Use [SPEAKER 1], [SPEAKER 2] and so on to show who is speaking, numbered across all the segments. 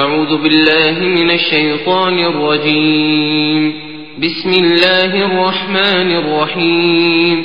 [SPEAKER 1] أعوذ بالله من الشيطان الرجيم. بسم الله الرحمن الرحيم.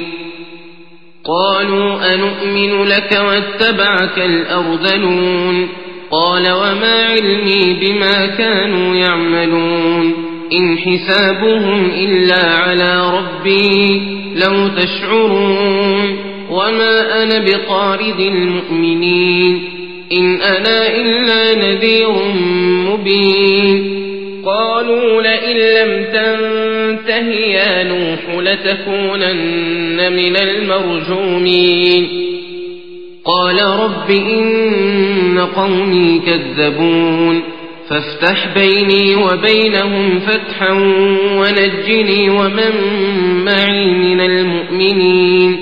[SPEAKER 1] قالوا أنؤمن لك واتبعك الأرذلون قال وما علمي بما كانوا يعملون إن حسابهم إلا على ربي لو تشعرون وما أنا بطارد المؤمنين إن أنا إلا نذير مبين. قالوا لئن لم تنته يا نوح لتكونن من المرجومين قال رب إن قومي كذبون فافتح بيني وبينهم فتحا ونجني ومن معي من المؤمنين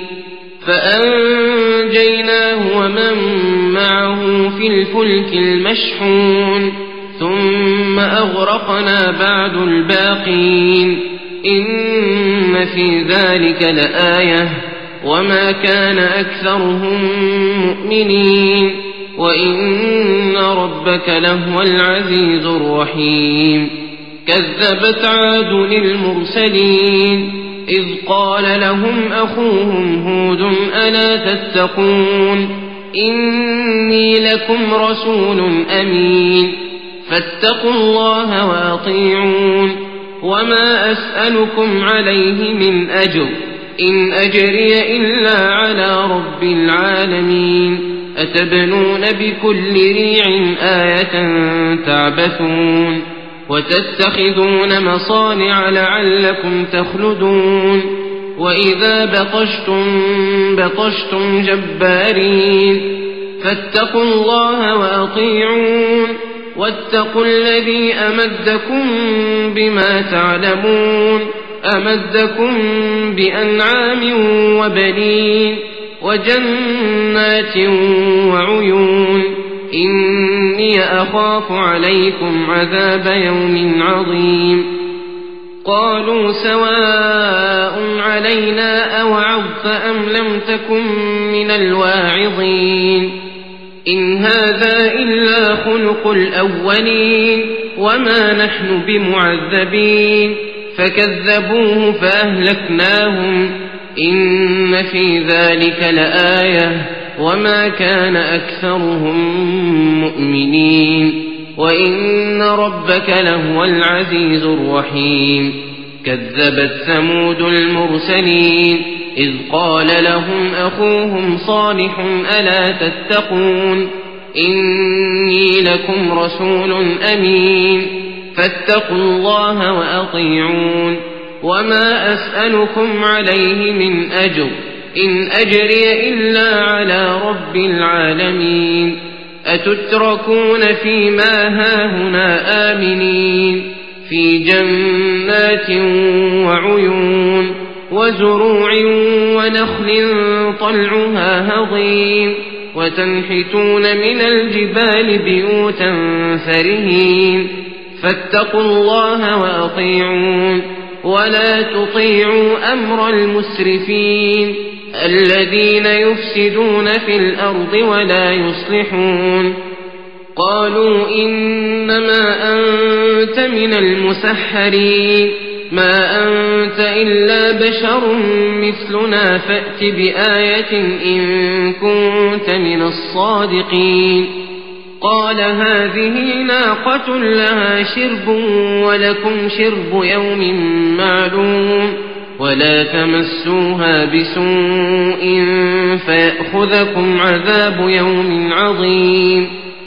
[SPEAKER 1] فأنجيناه ومن معه في الفلك المشحون ثم أغرقنا بعد الباقين إن في ذلك لآية وما كان أكثرهم مؤمنين وإن ربك لهو العزيز الرحيم. كذبت عاد للمرسلين إذ قال لهم أخوهم هود ألا تتقون إني لكم رسول أمين فاتقوا الله وأطيعون وما أسألكم عليه من أجر إن أجري إلا على رب العالمين أتبنون بكل ريع آية تعبثون وتتخذون مصانع لعلكم تخلدون وإذا بطشتم جبارين فاتقوا الله وأطيعون واتقوا الذي أمدكم بما تعلمون أمدكم بأنعام وبنين وجنات وعيون إني أخاف عليكم عذاب يوم عظيم. قالوا سواء علينا أوعظت أم لم تكن من الواعظين إن هذا إلا خلق الأولين وما نحن بمعذبين فكذبوه فأهلكناهم إن في ذلك لآية وما كان أكثرهم مؤمنين وإن ربك لهو العزيز الرحيم. كذبت ثمود المرسلين إذ قال لهم أخوهم صالح ألا تتقون إني لكم رسول أمين فاتقوا الله وأطيعون وما أسألكم عليه من أجر إن أجري إلا على رب العالمين أتتركون فيما هاهنا آمنين في جنات وعيون وزروع ونخل طلعها هضيم وتنحتون من الجبال بيوتا فرهين فاتقوا الله وأطيعون ولا تطيعوا أمر المسرفين الذين يفسدون في الأرض ولا يصلحون. قالوا إنما أنت من المسحرين ما أنت إلا بشر مثلنا فأت بآية إن كنت من الصادقين. قال هذه ناقة لها شرب ولكم شرب يوم معلوم ولا تمسوها بسوء فيأخذكم عذاب يوم عظيم.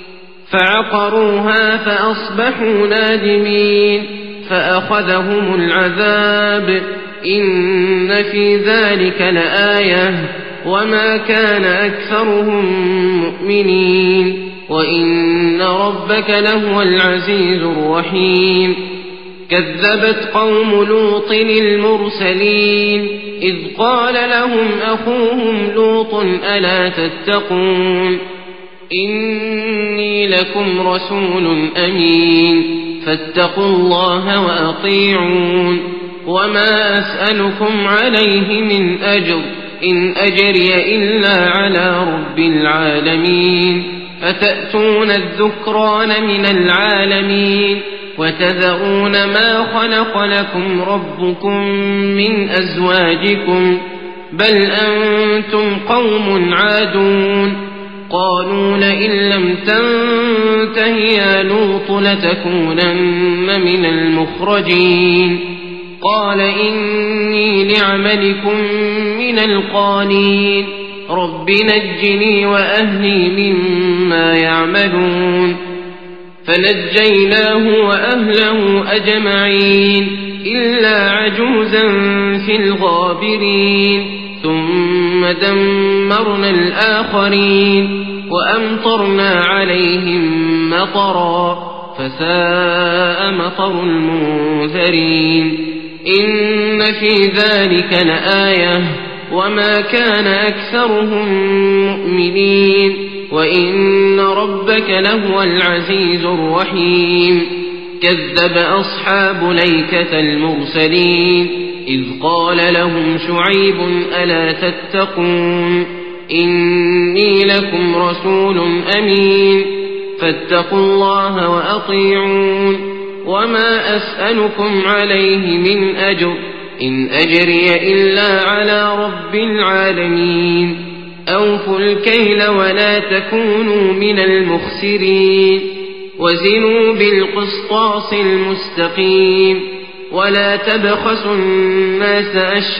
[SPEAKER 1] فعقروها فأصبحوا نادمين فأخذهم العذاب إن في ذلك لآية وما كان أكثرهم مؤمنين وإن ربك لهو العزيز الرحيم. كذبت قوم لوط المرسلين إذ قال لهم أخوهم لوط ألا تتقون إني لكم رسول أمين فاتقوا الله وأطيعون وما أسألكم عليه من أجر إن أجري إلا على رب العالمين أتأتون الذكران من العالمين وتذرون ما خلق لكم ربكم من أزواجكم بل أنتم قوم عادون قالوا لئن لم تنته يا لوط لتكونن من المخرجين قال إني لعملكم من القالين رب نجني وأهلي مما يعملون فنجيناه وأهله أجمعين إلا عجوزا في الغابرين ثم دمرنا الآخرين وأمطرنا عليهم مطرا فساء مطر المنذرين إن في ذلك لآية وما كان أكثرهم مؤمنين وإن ربك لهو العزيز الرحيم كذب أصحاب ليكة المرسلين إذ قال لهم شعيب ألا تتقون إني لكم رسول أمين فاتقوا الله وأطيعون وما أسألكم عليه من أجر إن أجري إلا على رب العالمين أوفوا الكيل ولا تكونوا من المخسرين وزنوا بالقسطاس المستقيم ولا تبخسوا الناس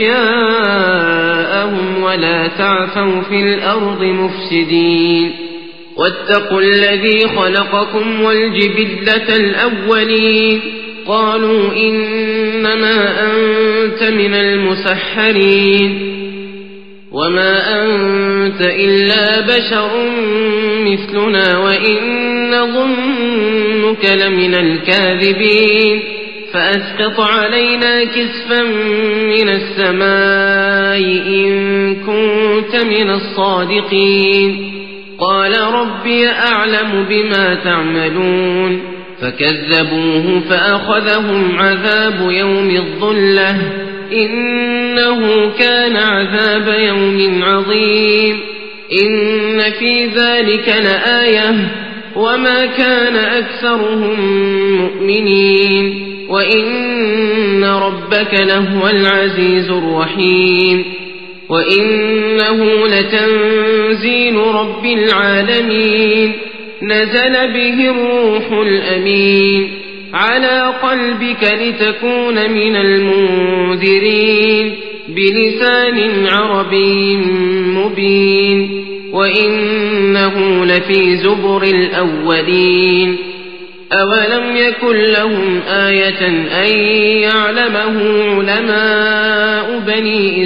[SPEAKER 1] أشياءهم ولا تعثوا في الأرض مفسدين واتقوا الذي خلقكم والجبلة الأولين قالوا إنما أنت من المسحرين وما أنت إلا بشر مثلنا وإن نظنك لمن الكاذبين فأسقط علينا كسفا من السماء إن كنت من الصادقين قال ربي أعلم بما تعملون فكذبوه فأخذهم عذاب يوم الظلة إنه كان عذاب يوم عظيم إن في ذلك لآية وما كان أكثرهم مؤمنين وإن ربك لهو العزيز الرحيم وإنه لتنزيل رب العالمين نزل به الروح الأمين على قلبك لتكون من المنذرين بلسان عربي مبين وإنه لفي زبر الأولين أولم يكن لهم آية أن يعلمه علماء بني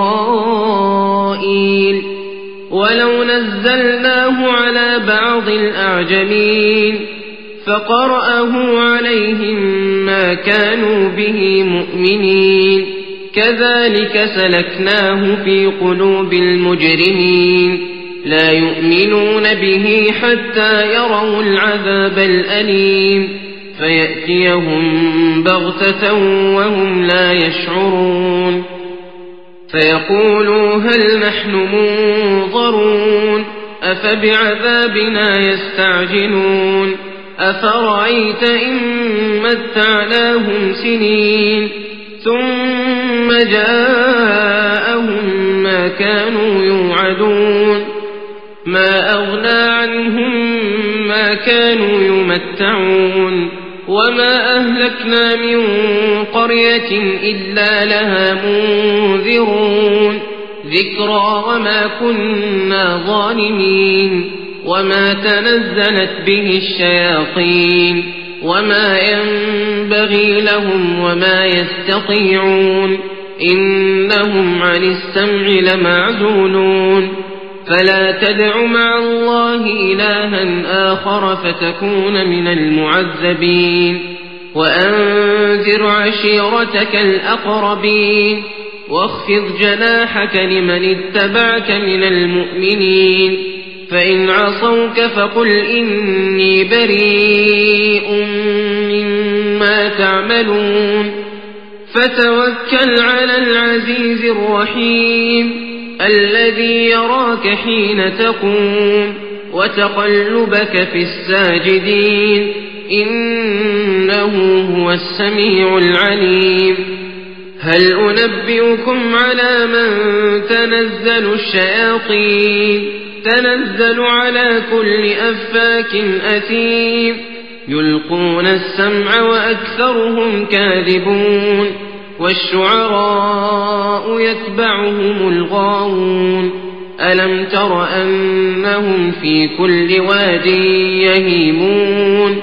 [SPEAKER 1] إسرائيل ولو نزلناه على بعض الأعجمين فقرأه عليهم ما كانوا به مؤمنين كذلك سلكناه في قلوب المجرمين لا يؤمنون به حتى يروا العذاب الأليم فيأتيهم بغتة وهم لا يشعرون فيقولوا هل نحن منظرون أفبعذابنا يستعجلون أفرأيت إن متعناهم سنين ثم جاءهم ما كانوا يوعدون ما أغنى عنهم ما كانوا يمتعون وما أهلكنا من قرية إلا لها منذرون ذكرى وما كنا ظالمين وما تنزلت به الشياطين وما ينبغي لهم وما يستطيعون إنهم عن السمع لمعزولون فلا تدع مع الله إلها آخر فتكون من المعذبين وأنذر عشيرتك الأقربين واخفض جناحك لمن اتبعك من المؤمنين فإن عصوك فقل إني بريء مما تعملون فتوكل على العزيز الرحيم الذي يراك حين تقوم وتقلبك في الساجدين إنه هو السميع العليم هل أنبئكم على من تنزل الشياطين تنزل على كل أفاك أثيم يلقون السمع وأكثرهم كاذبون والشعراء يتبعهم الغاوون ألم تر أنهم في كل واد يهيمون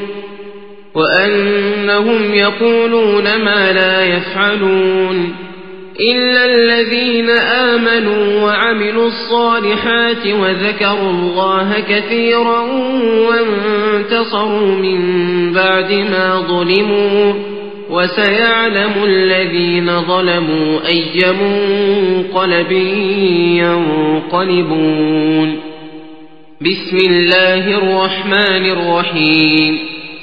[SPEAKER 1] وأنهم يقولون ما لا يفعلون إلا الذين آمنوا وعملوا الصالحات وذكروا الله كثيرا وانتصروا من بعد ما ظلموا وسيعلم الذين ظلموا أي منقلب ينقلبون بسم الله الرحمن الرحيم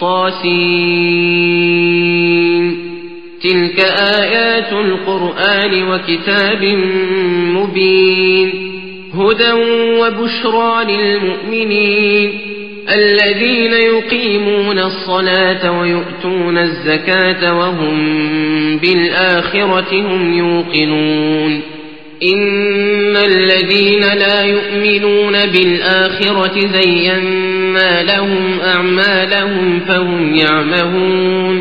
[SPEAKER 1] طاسين تلك آيات القرآن وكتاب مبين هدى وبشرى للمؤمنين الذين يقيمون الصلاة ويؤتون الزكاة وهم بالآخرة هم يوقنون إن الذين لا يؤمنون بالآخرة زينا لهم أعمالهم فهم يعمهون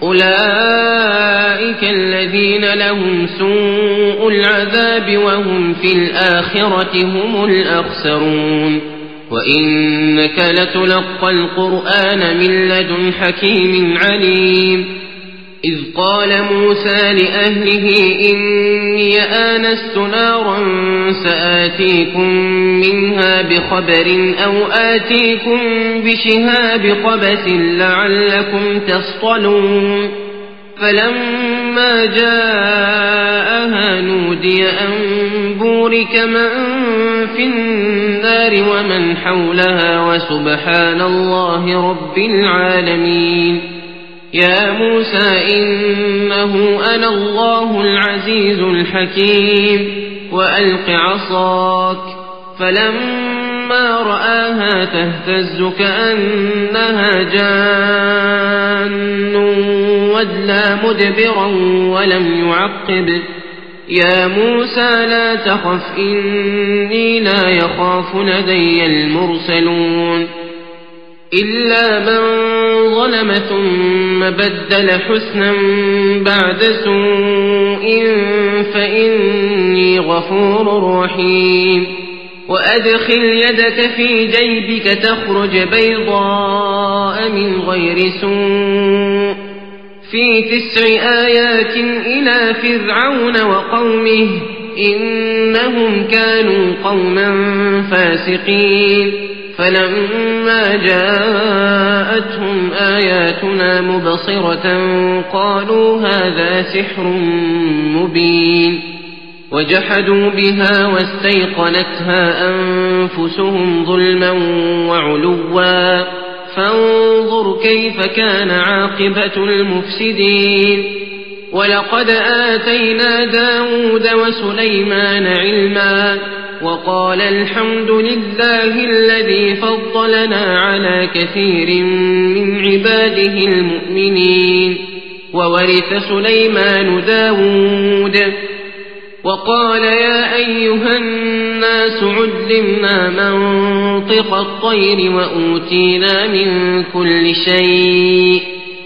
[SPEAKER 1] أولئك الذين لهم سوء العذاب وهم في الآخرة هم الأخسرون وإنك لتلقى القرآن من لدن حكيم عليم إذ قال موسى لأهله إني آنست نارا سآتيكم منها بخبر أو آتيكم بشهاب قبس لعلكم تصطلون فلما جاءها نودي أن بورك من في النار ومن حولها وسبحان الله رب العالمين يا موسى إنه أنا الله العزيز الحكيم وألق عصاك فلما رآها تهتز كأنها جان ودلى مدبرا ولم يعقب يا موسى لا تخف إني لا يخاف لدي المرسلون إلا من ظلم ثم بدل حسنا بعد سوء فإني غفور رحيم وأدخل يدك في جيبك تخرج بيضاء من غير سوء في 9 آيات إلى فرعون وقومه إنهم كانوا قوما فاسقين فلما جاءتهم آياتنا مبصرة قالوا هذا سحر مبين وجحدوا بها واستيقنتها أنفسهم ظلما وعلوا فانظر كيف كان عاقبة المفسدين ولقد آتينا داود وسليمان علما وقال الحمد لله الذي فضلنا على كثير من عباده المؤمنين وورث سليمان داود وقال يا أيها الناس علمنا منطق الطير وأوتينا من كل شيء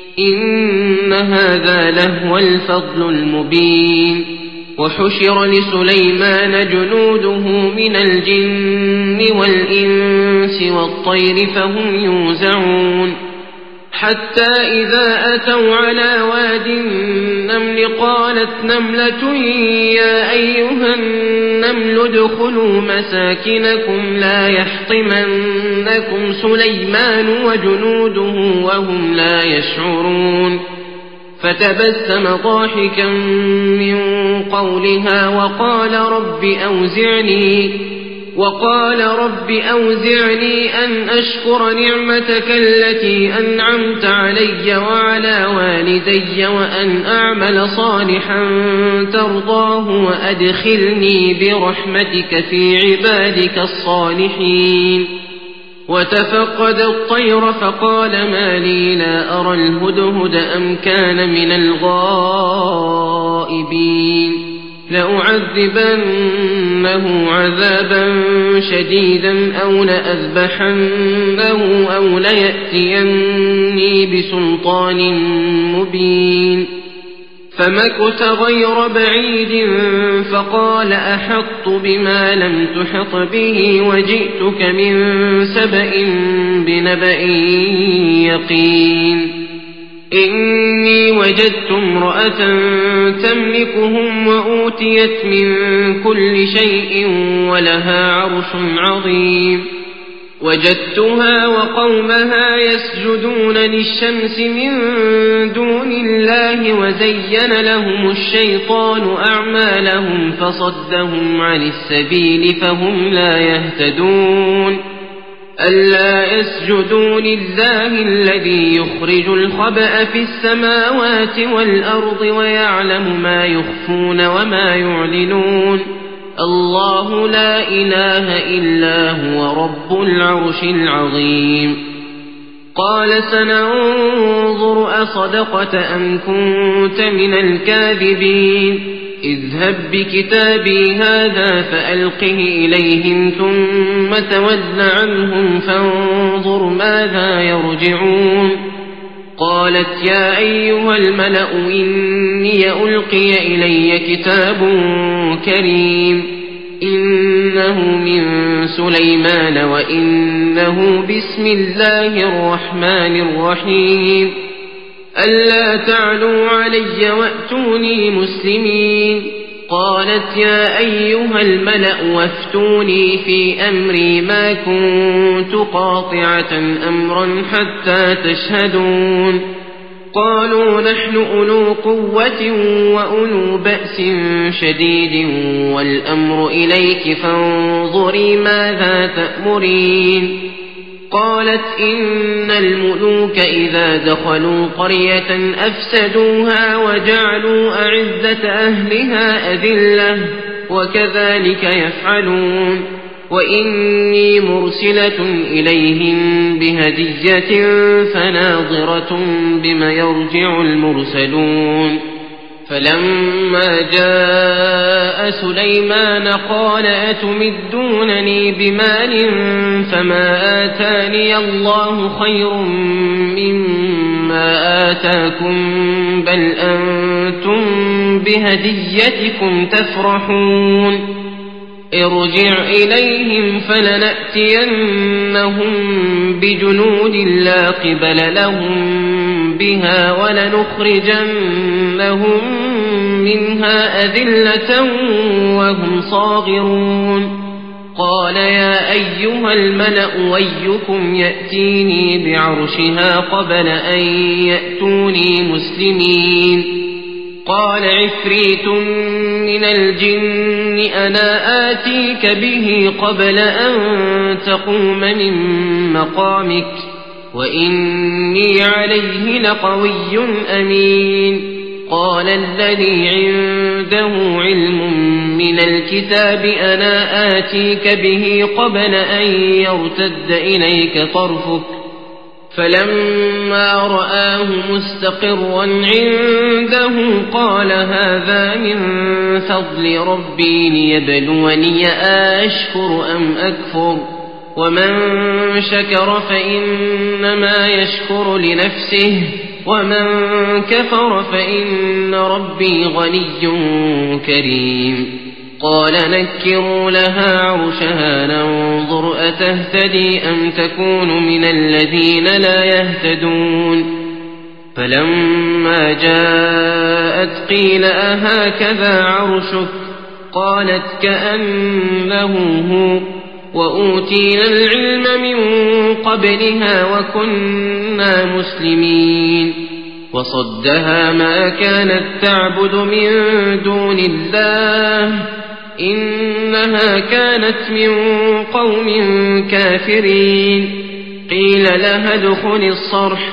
[SPEAKER 1] إن هذا لهو الفضل المبين وحشر لسليمان جنوده من الجن والإنس والطير فهم يوزعون حتى إذا أتوا على واد النمل قالت نملة يا أيها النمل ادخلوا مساكنكم لا يحطمنكم سليمان وجنوده وهم لا يشعرون فتبسم ضاحكا من قولها وقال رب أوزعني أن أشكر نعمتك التي أنعمت علي وعلى والدي وأن أعمل صالحا ترضاه وأدخلني برحمتك في عبادك الصالحين وتفقد الطير فقال ما لي لا أرى الهدهد أم كان من الغائبين لأعذبنه عذابا شديدا أو لأذبحنه أو ليأتيني بسلطان مبين فمكث غير بعيد فقال أحطت بما لم تحط به وجئتك من سبأ بنبأ يقين إني وجدت امرأة تملكهم وأوتيت من كل شيء ولها عرش عظيم وجدتها وقومها يسجدون للشمس من دون الله وزين لهم الشيطان أعمالهم فصدهم عن السبيل فهم لا يهتدون ألا يسجدوا لله الذي يخرج الخبأ في السماوات والأرض ويعلم ما يخفون وما يعلنون الله لا إله إلا هو رب العرش العظيم قال سننظر أصدقت أم كنت من الكاذبين اذهب بكتابي هذا فألقه إليهم ثم تول عنهم فانظر ماذا يرجعون قالت يا أيها الملأ إني ألقي إلي كتاب كريم إنه من سليمان وإنه بسم الله الرحمن الرحيم ألا تعلوا علي وأتوني مسلمين قالت يا أيها الملأ وافتوني في أمري ما كنت قاطعة أمرا حتى تشهدون قالوا نحن أولو قوة وأولو بأس شديد والأمر إليك فانظري ماذا تأمرين قالت إن الملوك إذا دخلوا قرية أفسدوها وجعلوا أعزة أهلها أذلة وكذلك يفعلون وإني مرسلة إليهم بهدية فناظرة بما يرجع المرسلون فلما جاء سليمان قال أتمدونني بمال فما آتاني الله خير مما آتاكم بل أنتم بهديتكم تفرحون ارجع إليهم فلنأتينهم بجنود لا قبل لهم بها ولنخرجنهم منها أذلة وهم صاغرون قال يا أيها الملأ أيكم يأتيني بعرشها قبل أن يأتوني مسلمين قال عفريت من الجن أنا آتيك به قبل أن تقوم من مقامك وإني عليه لقوي أمين قال الذي عنده علم من الكتاب أنا آتيك به قبل أن يرتد إليك طرفك فلما رآه مستقرا عنده قال هذا من فضل ربي ليبلوني أشكر أم أكفر ومن شكر فإنما يشكر لنفسه ومن كفر فإن ربي غني كريم قال نكروا لها عرشها ننظر أتهتدي أم تكون من الذين لا يهتدون فلما جاءت قيل أهكذا عرشك قالت كأنه هو وأوتينا العلم من قبلها وكنا مسلمين وصدها ما كانت تعبد من دون الله إنها كانت من قوم كافرين قيل لها ادخل الصرح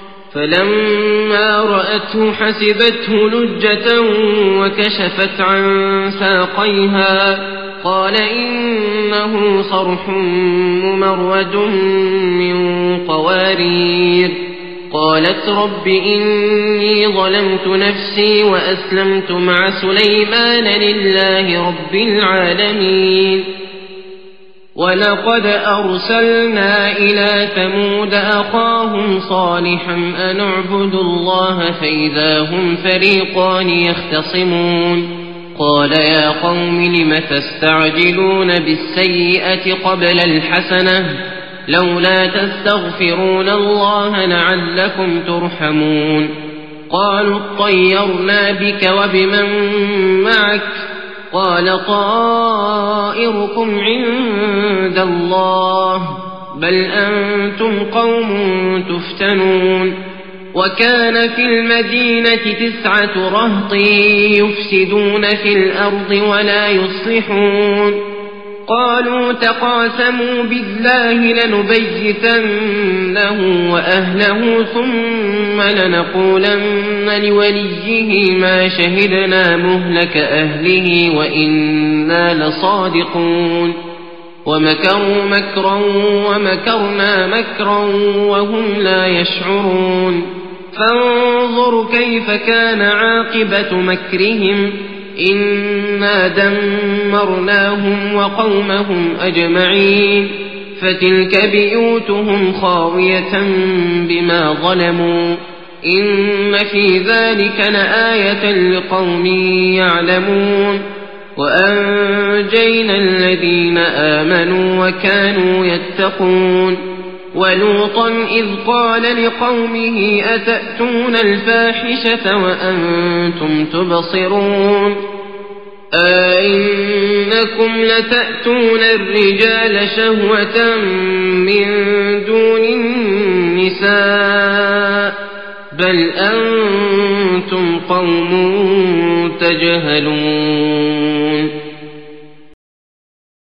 [SPEAKER 1] فلما رأته حسبته لجة وكشفت عن ساقيها قال إنه صرح ممرد من قوارير. قالت رب إني ظلمت نفسي وأسلمت مع سليمان لله رب العالمين. ولقد أرسلنا إلى ثمود أخاهم صالحا أن اعبدوا الله فإذا هم فريقان يختصمون. قال يا قوم لم تستعجلون بالسيئة قبل الحسنة لولا تستغفرون الله لعلكم ترحمون. قالوا اطيرنا بك وبمن معك قال طائركم عند الله بل أنتم قوم تفتنون. وكان في المدينة 9 رهط يفسدون في الأرض ولا يصلحون. قالوا تقاسموا بالله لنبيتنه وأهله ثم لنقولن لوليه ما شهدنا مهلك أهله وإنا لصادقون. ومكروا مكرا ومكرنا مكرا وهم لا يشعرون. فانظر كيف كان عاقبة مكرهم إنا دمرناهم وقومهم أجمعين. فتلك بيوتهم خاوية بما ظلموا إن في ذلك لآية لقوم يعلمون. وأنجينا الذين آمنوا وكانوا يتقون. ولوطا إذ قال لقومه أتأتون الفاحشة وأنتم تبصرون أئنكم لتأتون الرجال شهوة من دون النساء بل أنتم قوم تجهلون.